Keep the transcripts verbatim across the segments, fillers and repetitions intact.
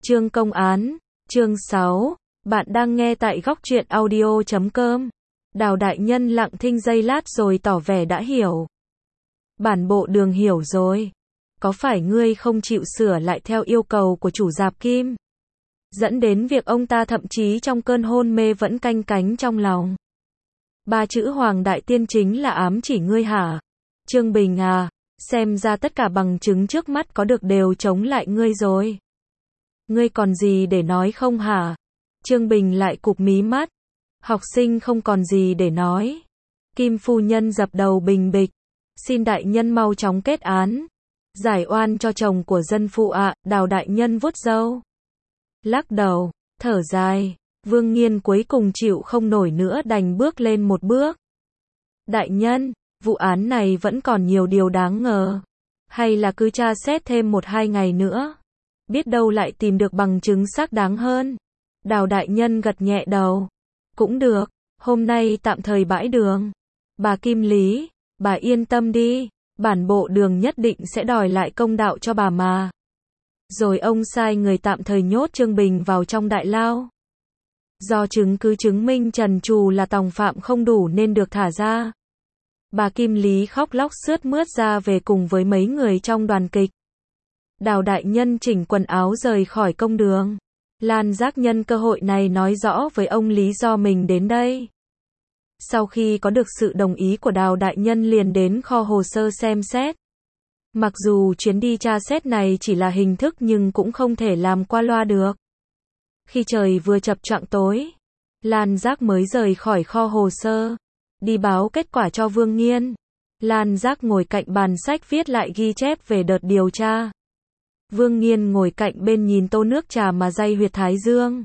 Chương công án, chương sáu, bạn đang nghe tại góc truyện audio chấm com. Đào đại nhân lặng thinh giây lát rồi tỏ vẻ đã hiểu. Bản bộ Đường hiểu rồi. Có phải ngươi không chịu sửa lại theo yêu cầu của chủ rạp Kim? Dẫn đến việc ông ta thậm chí trong cơn hôn mê vẫn canh cánh trong lòng. Ba chữ Hoàng Đại Tiên chính là ám chỉ ngươi hả? Trương Bình à, xem ra tất cả bằng chứng trước mắt có được đều chống lại ngươi rồi. Ngươi còn gì để nói không hả? Trương Bình lại cụp mí mắt. Học sinh không còn gì để nói. Kim phu nhân dập đầu bình bịch. Xin đại nhân mau chóng kết án. Giải oan cho chồng của dân phụ ạ. À. Đào đại nhân vuốt râu. Lắc đầu, thở dài. Vương Nghiên cuối cùng chịu không nổi nữa đành bước lên một bước. Đại nhân, vụ án này vẫn còn nhiều điều đáng ngờ. Hay là cứ tra xét thêm một hai ngày nữa. Biết đâu lại tìm được bằng chứng xác đáng hơn. Đào đại nhân gật nhẹ đầu. Cũng được, hôm nay tạm thời bãi đường. Bà Kim Lý, bà yên tâm đi, bản bộ Đường nhất định sẽ đòi lại công đạo cho bà mà. Rồi ông sai người tạm thời nhốt Trương Bình vào trong đại lao. Do chứng cứ chứng minh trần trù là tòng phạm không đủ nên được thả ra. Bà Kim Lý khóc lóc sướt mướt ra về cùng với mấy người trong đoàn kịch. Đào đại nhân chỉnh quần áo rời khỏi công đường. Lan Giác nhân cơ hội này nói rõ với ông lý do mình đến đây. Sau khi có được sự đồng ý của Đào đại nhân liền đến kho hồ sơ xem xét. Mặc dù chuyến đi tra xét này chỉ là hình thức nhưng cũng không thể làm qua loa được. Khi trời vừa chập choạng tối, Lan Giác mới rời khỏi kho hồ sơ, đi báo kết quả cho Vương Nghiên. Lan Giác ngồi cạnh bàn sách viết lại ghi chép về đợt điều tra. Vương Nghiên ngồi cạnh bên nhìn tô nước trà mà day huyệt thái dương.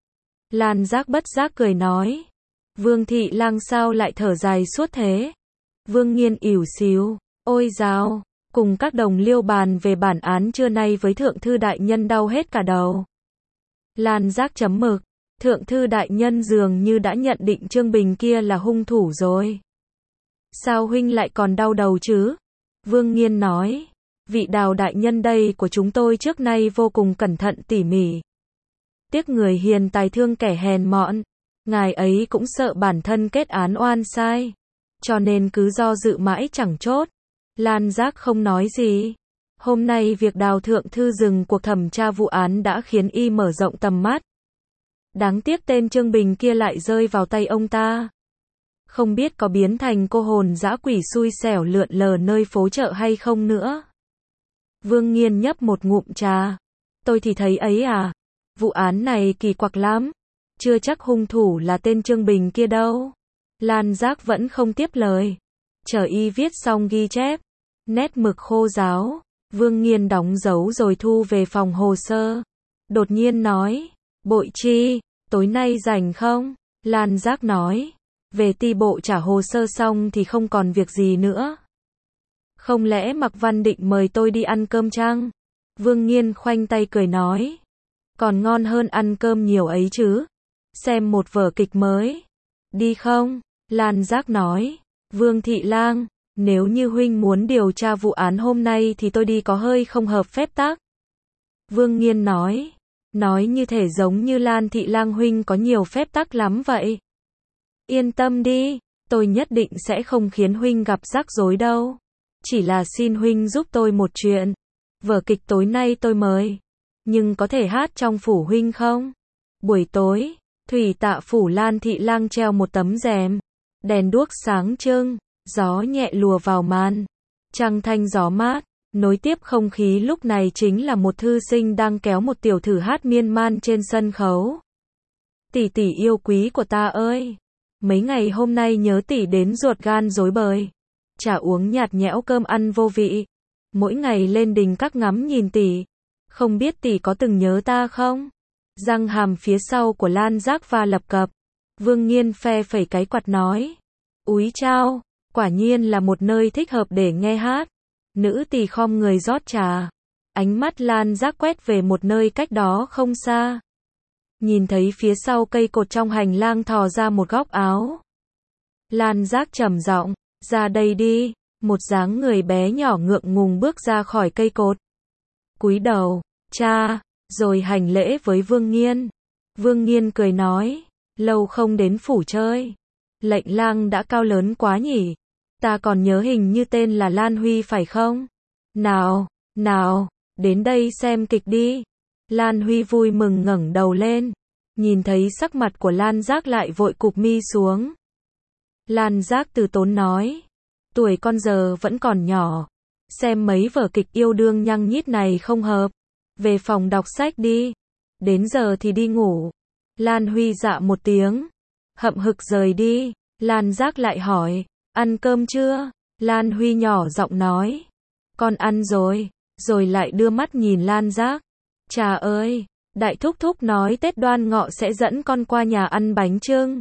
Lan Giác bất giác cười nói. Vương thị lang sao lại thở dài suốt thế? Vương Nghiên ỉu xìu. Ôi dào, cùng các đồng liêu bàn về bản án trưa nay với thượng thư đại nhân đau hết cả đầu. Lan Giác chấm mực. Thượng thư đại nhân dường như đã nhận định Trương Bình kia là hung thủ rồi. Sao huynh lại còn đau đầu chứ? Vương Nghiên nói. Vị Đào đại nhân đây của chúng tôi trước nay vô cùng cẩn thận tỉ mỉ. Tiếc người hiền tài thương kẻ hèn mọn. Ngài ấy cũng sợ bản thân kết án oan sai. Cho nên cứ do dự mãi chẳng chốt. Lan Giác không nói gì. Hôm nay việc Đào thượng thư dừng cuộc thẩm tra vụ án đã khiến y mở rộng tầm mắt. Đáng tiếc tên Trương Bình kia lại rơi vào tay ông ta. Không biết có biến thành cô hồn dã quỷ xui xẻo lượn lờ nơi phố chợ hay không nữa. Vương Nghiên nhấp một ngụm trà. Tôi thì thấy ấy à. Vụ án này kỳ quặc lắm. Chưa chắc hung thủ là tên Trương Bình kia đâu. Lan Giác vẫn không tiếp lời. Chờ y viết xong ghi chép. Nét mực khô ráo. Vương Nghiên đóng dấu rồi thu về phòng hồ sơ. Đột nhiên nói. Bội chi, tối nay rảnh không? Lan Giác nói. Về ti bộ trả hồ sơ xong thì không còn việc gì nữa. Không lẽ Mạc Văn định mời tôi đi ăn cơm chăng? Vương Nghiên khoanh tay cười nói. Còn ngon hơn ăn cơm nhiều ấy chứ. Xem một vở kịch mới. Đi không? Lan Giác nói. Vương thị lang, nếu như huynh muốn điều tra vụ án hôm nay thì tôi đi có hơi không hợp phép tắc. Vương Nghiên nói. Nói như thể giống như Lan thị lang huynh có nhiều phép tắc lắm vậy. Yên tâm đi, tôi nhất định sẽ không khiến huynh gặp rắc rối đâu. Chỉ là xin huynh giúp tôi một chuyện. Vở kịch tối nay tôi mời. Nhưng có thể hát trong phủ huynh không? Buổi tối, thủy tạ phủ Lan thị lang treo một tấm rèm. Đèn đuốc sáng trưng, gió nhẹ lùa vào màn. Trăng thanh gió mát, nối tiếp không khí lúc này chính là một thư sinh đang kéo một tiểu thử hát miên man trên sân khấu. Tỷ tỷ yêu quý của ta ơi! Mấy ngày hôm nay nhớ tỷ đến ruột gan rối bời. Trà uống nhạt nhẽo cơm ăn vô vị. Mỗi ngày lên đình các ngắm nhìn tỷ. Không biết tỷ có từng nhớ ta không? Răng hàm phía sau của Lan Giác va lập cập. Vương Nghiên phe phẩy cái quạt nói. Úi chao, quả nhiên là một nơi thích hợp để nghe hát. Nữ tỳ khom người rót trà. Ánh mắt Lan Giác quét về một nơi cách đó không xa. Nhìn thấy phía sau cây cột trong hành lang thò ra một góc áo. Lan Giác trầm giọng. Ra đây đi. Một dáng người bé nhỏ ngượng ngùng bước ra khỏi cây cột. Cúi đầu. Cha. rồi hành lễ với Vương Nghiên. Vương Nghiên cười nói, lâu không đến phủ chơi. Lệnh lang đã cao lớn quá nhỉ. Ta còn nhớ hình như tên là Lan Huy phải không? Nào, nào, đến đây xem kịch đi. Lan Huy vui mừng ngẩng đầu lên. Nhìn thấy sắc mặt của Lan Giác lại vội cụp mi xuống. Lan Giác từ tốn nói, tuổi con giờ vẫn còn nhỏ. Xem mấy vở kịch yêu đương nhăng nhít này không hợp. Về phòng đọc sách đi. Đến giờ thì đi ngủ. Lan Huy dạ một tiếng. Hậm hực rời đi. Lan Giác lại hỏi, ăn cơm chưa? Lan Huy nhỏ giọng nói, con ăn rồi. Rồi lại đưa mắt nhìn Lan Giác. Chà ơi, đại thúc thúc nói Tết Đoan Ngọ sẽ dẫn con qua nhà ăn bánh chưng.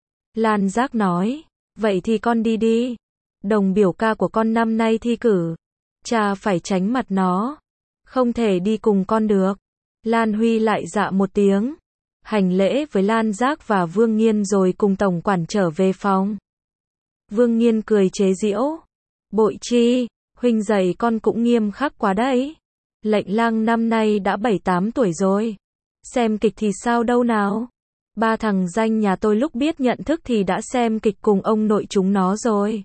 Lan Giác nói, vậy thì con đi đi. Đồng biểu ca của con năm nay thi cử. Cha phải tránh mặt nó. Không thể đi cùng con được. Lan Huy lại dạ một tiếng. Hành lễ với Lan Giác và Vương Nghiên rồi cùng tổng quản trở về phòng. Vương Nghiên cười chế giễu. Bội chi, huynh dạy con cũng nghiêm khắc quá đấy. Lệnh lang năm nay đã bảy tám tuổi rồi. Xem kịch thì sao đâu nào. Ba thằng danh nhà tôi lúc biết nhận thức thì đã xem kịch cùng ông nội chúng nó rồi.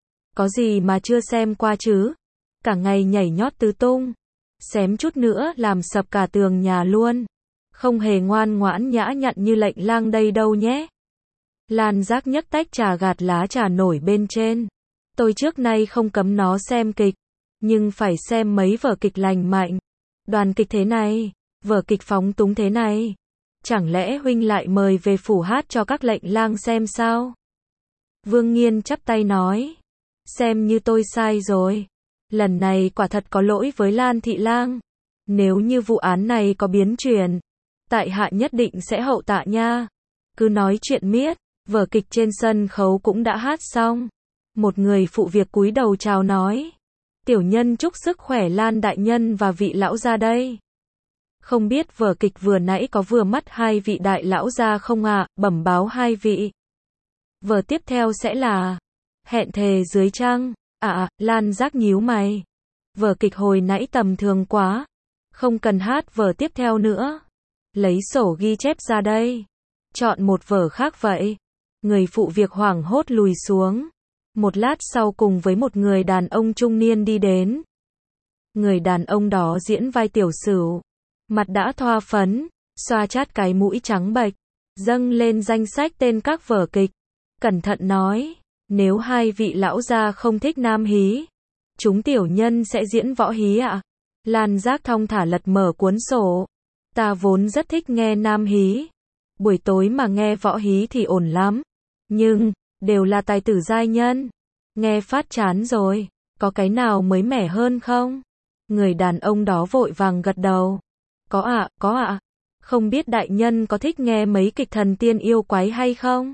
Có gì mà chưa xem qua chứ. Cả ngày nhảy nhót tứ tung. Xém chút nữa làm sập cả tường nhà luôn. Không hề ngoan ngoãn nhã nhặn như lệnh lang đây đâu nhé. Lan Giác nhấc tách trà gạt lá trà nổi bên trên. Tôi trước nay không cấm nó xem kịch. Nhưng phải xem mấy vở kịch lành mạnh. Đoàn kịch thế này. Vở kịch phóng túng thế này. Chẳng lẽ huynh lại mời về phủ hát cho các lệnh lang xem sao? Vương Nghiên chắp tay nói. Xem như tôi sai rồi. Lần này quả thật có lỗi với Lan thị lang. Nếu như vụ án này có biến chuyển, tại hạ nhất định sẽ hậu tạ nha. Cứ nói chuyện miết, vở kịch trên sân khấu cũng đã hát xong. Một người phụ việc cúi đầu chào nói. Tiểu nhân chúc sức khỏe Lan đại nhân và vị lão gia đây. Không biết vở kịch vừa nãy có vừa mắt hai vị đại lão gia không ạ, bẩm báo hai vị. Vở tiếp theo sẽ là Hẹn thề dưới trăng. À, Lan Giác nhíu mày. Vở kịch hồi nãy tầm thường quá. Không cần hát vở tiếp theo nữa. Lấy sổ ghi chép ra đây. Chọn một vở khác vậy. Người phụ việc hoảng hốt lùi xuống. Một lát sau cùng với một người đàn ông trung niên đi đến. Người đàn ông đó diễn vai tiểu sửu. Mặt đã thoa phấn, xoa chát cái mũi trắng bệch, dâng lên danh sách tên các vở kịch. Cẩn thận nói, nếu hai vị lão gia không thích nam hí, chúng tiểu nhân sẽ diễn võ hí ạ. Lan Giác thong thả lật mở cuốn sổ. Ta vốn rất thích nghe nam hí. Buổi tối mà nghe võ hí thì ổn lắm. Nhưng, đều là tài tử giai nhân. Nghe phát chán rồi, có cái nào mới mẻ hơn không? Người đàn ông đó vội vàng gật đầu. Có ạ, à, có ạ. À. Không biết đại nhân có thích nghe mấy kịch thần tiên yêu quái hay không?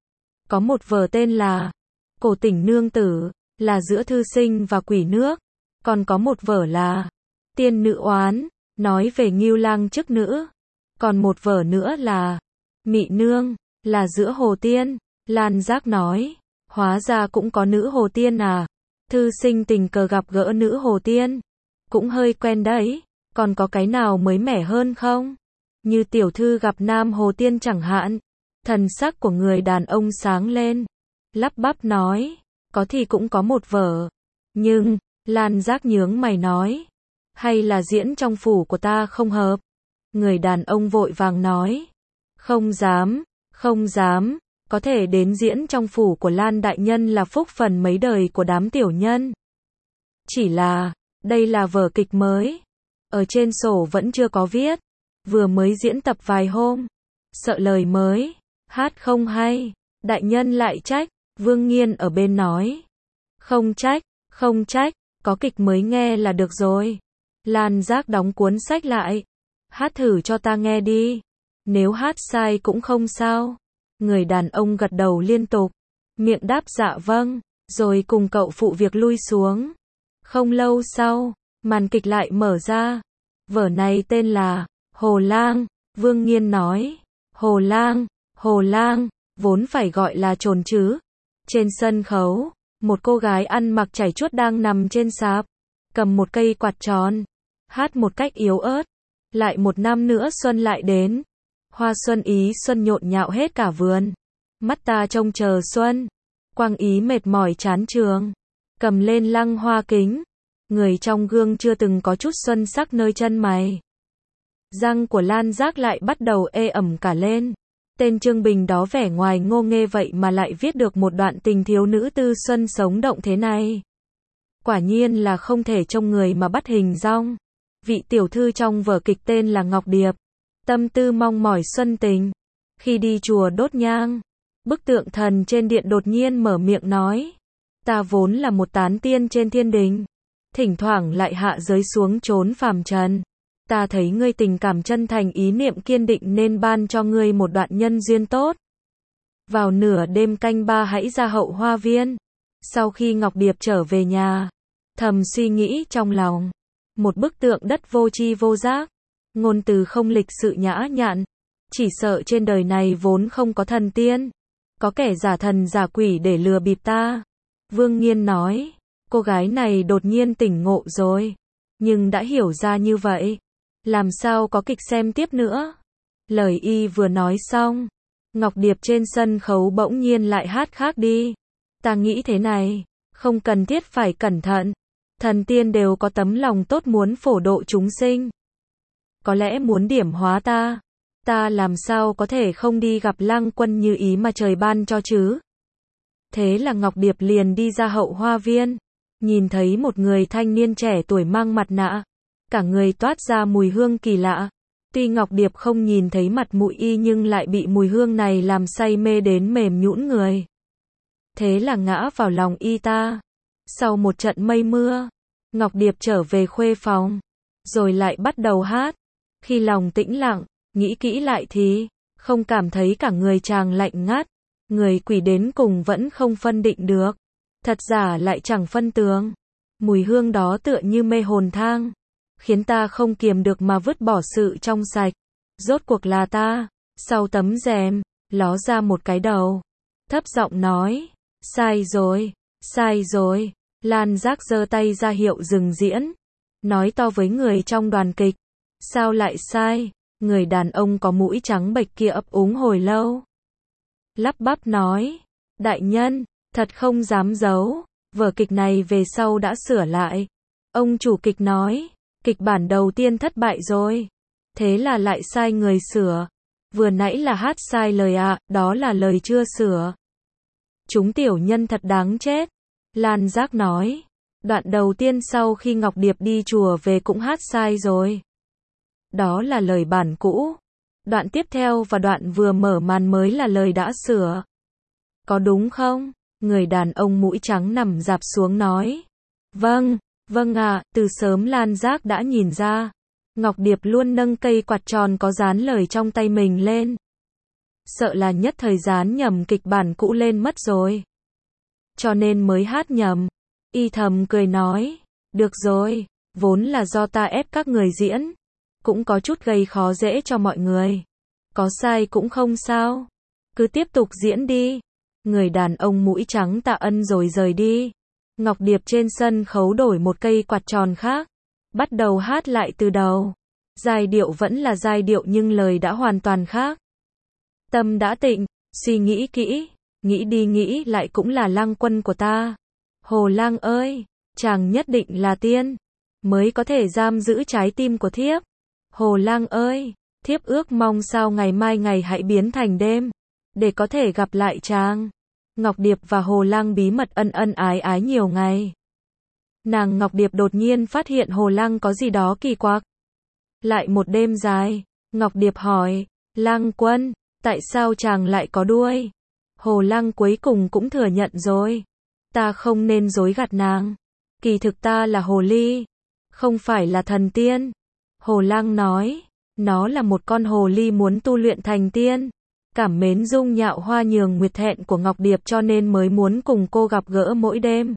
Có một vở tên là Cổ Tỉnh Nương Tử, là giữa thư sinh và quỷ nước. Còn có một vở là Tiên Nữ Oán, nói về Ngưu Lang chức nữ. Còn một vở nữa là Mị Nương, là giữa hồ tiên. Lan Giác nói, hóa ra cũng có nữ hồ tiên à. Thư sinh tình cờ gặp gỡ nữ hồ tiên. Cũng hơi quen đấy. Còn có cái nào mới mẻ hơn không? Như tiểu thư gặp nam hồ tiên chẳng hạn. Thần sắc của người đàn ông sáng lên. Lắp bắp nói, có thì cũng có một vở. Nhưng, Lan Giác nhướng mày nói, hay là diễn trong phủ của ta không hợp? Người đàn ông vội vàng nói, không dám, không dám, có thể đến diễn trong phủ của Lan đại nhân là phúc phần mấy đời của đám tiểu nhân. Chỉ là, đây là vở kịch mới. Ở trên sổ vẫn chưa có viết. Vừa mới diễn tập vài hôm. Sợ lời mới. Hát không hay. Đại nhân lại trách. Vương Nghiên ở bên nói. Không trách, không trách. Có kịch mới nghe là được rồi. Lan Giác đóng cuốn sách lại. Hát thử cho ta nghe đi. Nếu hát sai cũng không sao. Người đàn ông gật đầu liên tục. Miệng đáp dạ vâng. Rồi cùng cậu phụ việc lui xuống. Không lâu sau, màn kịch lại mở ra. Vở này tên là Hồ Lang. Vương Nghiên nói, Hồ Lang, Hồ Lang, vốn phải gọi là trồn chứ. Trên sân khấu, một cô gái ăn mặc chảy chuốt đang nằm trên sạp, cầm một cây quạt tròn, hát một cách yếu ớt. Lại một năm nữa xuân lại đến. Hoa xuân ý xuân nhộn nhạo hết cả vườn. Mắt ta trông chờ xuân. Quang ý mệt mỏi chán trường. Cầm lên lăng hoa kính. Người trong gương chưa từng có chút xuân sắc nơi chân mày. Răng của Lan Giác lại bắt đầu ê ẩm cả lên. Tên Trương Bình đó vẻ ngoài ngô nghê vậy mà lại viết được một đoạn tình thiếu nữ tư xuân sống động thế này. Quả nhiên là không thể trông người mà bắt hình dong. Vị tiểu thư trong vở kịch tên là Ngọc Điệp. Tâm tư mong mỏi xuân tình. Khi đi chùa đốt nhang, bức tượng thần trên điện đột nhiên mở miệng nói. Ta vốn là một tán tiên trên thiên đình. Thỉnh thoảng lại hạ giới xuống trốn phàm trần. Ta thấy ngươi tình cảm chân thành ý niệm kiên định nên ban cho ngươi một đoạn nhân duyên tốt. Vào nửa đêm canh ba hãy ra hậu hoa viên. Sau khi Ngọc Điệp trở về nhà, thầm suy nghĩ trong lòng. Một bức tượng đất vô tri vô giác. Ngôn từ không lịch sự nhã nhặn. Chỉ sợ trên đời này vốn không có thần tiên. Có kẻ giả thần giả quỷ để lừa bịp ta. Vương Nghiên nói. Cô gái này đột nhiên tỉnh ngộ rồi. Nhưng đã hiểu ra như vậy. Làm sao có kịch xem tiếp nữa. Lời y vừa nói xong. Ngọc Điệp trên sân khấu bỗng nhiên lại hát khác đi. Ta nghĩ thế này. Không cần thiết phải cẩn thận. Thần tiên đều có tấm lòng tốt muốn phổ độ chúng sinh. Có lẽ muốn điểm hóa ta. Ta làm sao có thể không đi gặp Lăng Quân như ý mà trời ban cho chứ. Thế là Ngọc Điệp liền đi ra hậu hoa viên. Nhìn thấy một người thanh niên trẻ tuổi mang mặt nạ. Cả người toát ra mùi hương kỳ lạ. Tuy Ngọc Điệp không nhìn thấy mặt mũi y nhưng lại bị mùi hương này làm say mê đến mềm nhũn người. Thế là ngã vào lòng y ta. Sau một trận mây mưa, Ngọc Điệp trở về khuê phòng. Rồi lại bắt đầu hát. Khi lòng tĩnh lặng, nghĩ kỹ lại thì, không cảm thấy cả người chàng lạnh ngắt. Người quỷ đến cùng vẫn không phân định được. Thật giả lại chẳng phân tướng. Mùi hương đó tựa như mê hồn thang. Khiến ta không kiềm được mà vứt bỏ sự trong sạch. Rốt cuộc là ta. Sau tấm rèm, ló ra một cái đầu. Thấp giọng nói. Sai rồi, sai rồi. Lan Giác giơ tay ra hiệu dừng diễn. Nói to với người trong đoàn kịch. Sao lại sai? Người đàn ông có mũi trắng bệch kia ấp úng hồi lâu. Lắp bắp nói. Đại nhân, thật không dám giấu. Vở kịch này về sau đã sửa lại. Ông chủ kịch nói. Kịch bản đầu tiên thất bại rồi. Thế là lại sai người sửa. Vừa nãy là hát sai lời ạ, à, đó là lời chưa sửa. Chúng tiểu nhân thật đáng chết. Lan Giác nói. Đoạn đầu tiên sau khi Ngọc Điệp đi chùa về cũng hát sai rồi. Đó là lời bản cũ. Đoạn tiếp theo và đoạn vừa mở màn mới là lời đã sửa. Có đúng không? Người đàn ông mũi trắng nằm rạp xuống nói. Vâng, vâng ạ, à, từ sớm Lan Giác đã nhìn ra. Ngọc Điệp luôn nâng cây quạt tròn có dán lời trong tay mình lên. Sợ là nhất thời dán nhầm kịch bản cũ lên mất rồi. Cho nên mới hát nhầm. Y thầm cười nói. Được rồi, vốn là do ta ép các người diễn. Cũng có chút gây khó dễ cho mọi người. Có sai cũng không sao. Cứ tiếp tục diễn đi. Người đàn ông mũi trắng tạ ân rồi rời đi. Ngọc Điệp trên sân khấu đổi một cây quạt tròn khác. Bắt đầu hát lại từ đầu. Giai điệu vẫn là giai điệu nhưng lời đã hoàn toàn khác. Tâm đã tịnh, suy nghĩ kỹ. Nghĩ đi nghĩ lại cũng là Lang Quân của ta. Hồ Lang ơi, chàng nhất định là tiên. Mới có thể giam giữ trái tim của thiếp. Hồ Lang ơi, thiếp ước mong sao ngày mai ngày hãy biến thành đêm. Để có thể gặp lại chàng. Ngọc Điệp và Hồ Lang bí mật ân ân ái ái nhiều ngày. Nàng Ngọc Điệp đột nhiên phát hiện Hồ Lang có gì đó kỳ quặc. Lại một đêm dài, Ngọc Điệp hỏi, Lang Quân, tại sao chàng lại có đuôi? Hồ Lang cuối cùng cũng thừa nhận rồi. Ta không nên dối gạt nàng. Kỳ thực ta là hồ ly, không phải là thần tiên. Hồ Lang nói, nó là một con hồ ly muốn tu luyện thành tiên. Cảm mến dung nhạo hoa nhường nguyệt thẹn của Ngọc Điệp cho nên mới muốn cùng cô gặp gỡ mỗi đêm.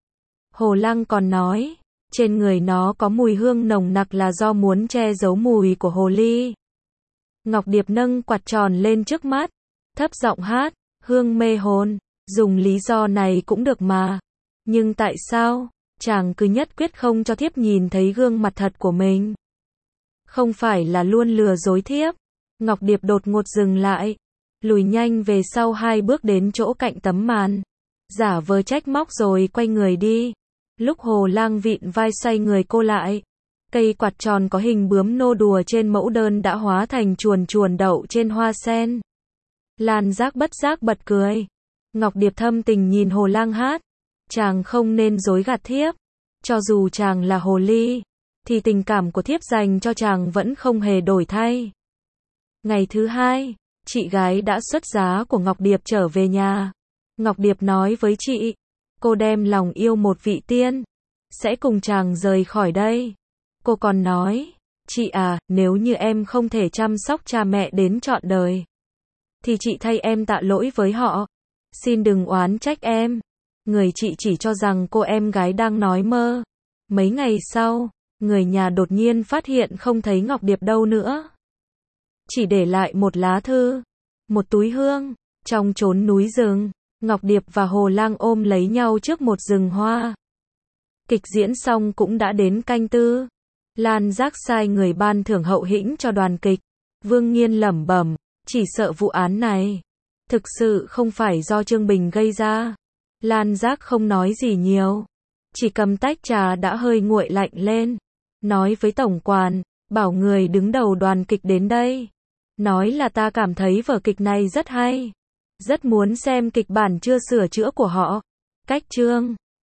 Hồ Lang còn nói, trên người nó có mùi hương nồng nặc là do muốn che giấu mùi của hồ ly. Ngọc Điệp nâng quạt tròn lên trước mắt, thấp giọng hát, hương mê hồn, dùng lý do này cũng được mà. Nhưng tại sao, chàng cứ nhất quyết không cho thiếp nhìn thấy gương mặt thật của mình? Không phải là luôn lừa dối thiếp. Ngọc Điệp đột ngột dừng lại, lùi nhanh về sau hai bước đến chỗ cạnh tấm màn, giả vờ trách móc rồi quay người đi. Lúc Hồ Lang vịn vai xoay người cô lại, cây quạt tròn có hình bướm nô đùa trên mẫu đơn đã hóa thành chuồn chuồn đậu trên hoa sen. Lan Giác bất giác bật cười. Ngọc Điệp thâm tình nhìn Hồ Lang hát, chàng không nên dối gạt thiếp. Cho dù chàng là hồ ly, thì tình cảm của thiếp dành cho chàng vẫn không hề đổi thay. Ngày thứ hai, chị gái đã xuất giá của Ngọc Điệp trở về nhà. Ngọc Điệp nói với chị, cô đem lòng yêu một vị tiên, sẽ cùng chàng rời khỏi đây. Cô còn nói, chị à, nếu như em không thể chăm sóc cha mẹ đến trọn đời, thì chị thay em tạ lỗi với họ. Xin đừng oán trách em. Người chị chỉ cho rằng cô em gái đang nói mơ. Mấy ngày sau, người nhà đột nhiên phát hiện không thấy Ngọc Điệp đâu nữa. Chỉ để lại một lá thư, một túi hương. Trong chốn núi rừng, Ngọc Điệp và Hồ Lang ôm lấy nhau trước một rừng hoa. Kịch diễn xong cũng đã đến canh tư. Lan Giác sai người ban thưởng hậu hĩnh cho đoàn kịch. Vương Nghiên lẩm bẩm, chỉ sợ vụ án này thực sự không phải do Trương Bình gây ra. Lan Giác không nói gì nhiều, chỉ cầm tách trà đã hơi nguội lạnh lên, nói với tổng quản, bảo người đứng đầu đoàn kịch đến đây. Nói là ta cảm thấy vở kịch này rất hay, rất muốn xem kịch bản chưa sửa chữa của họ. Cách chương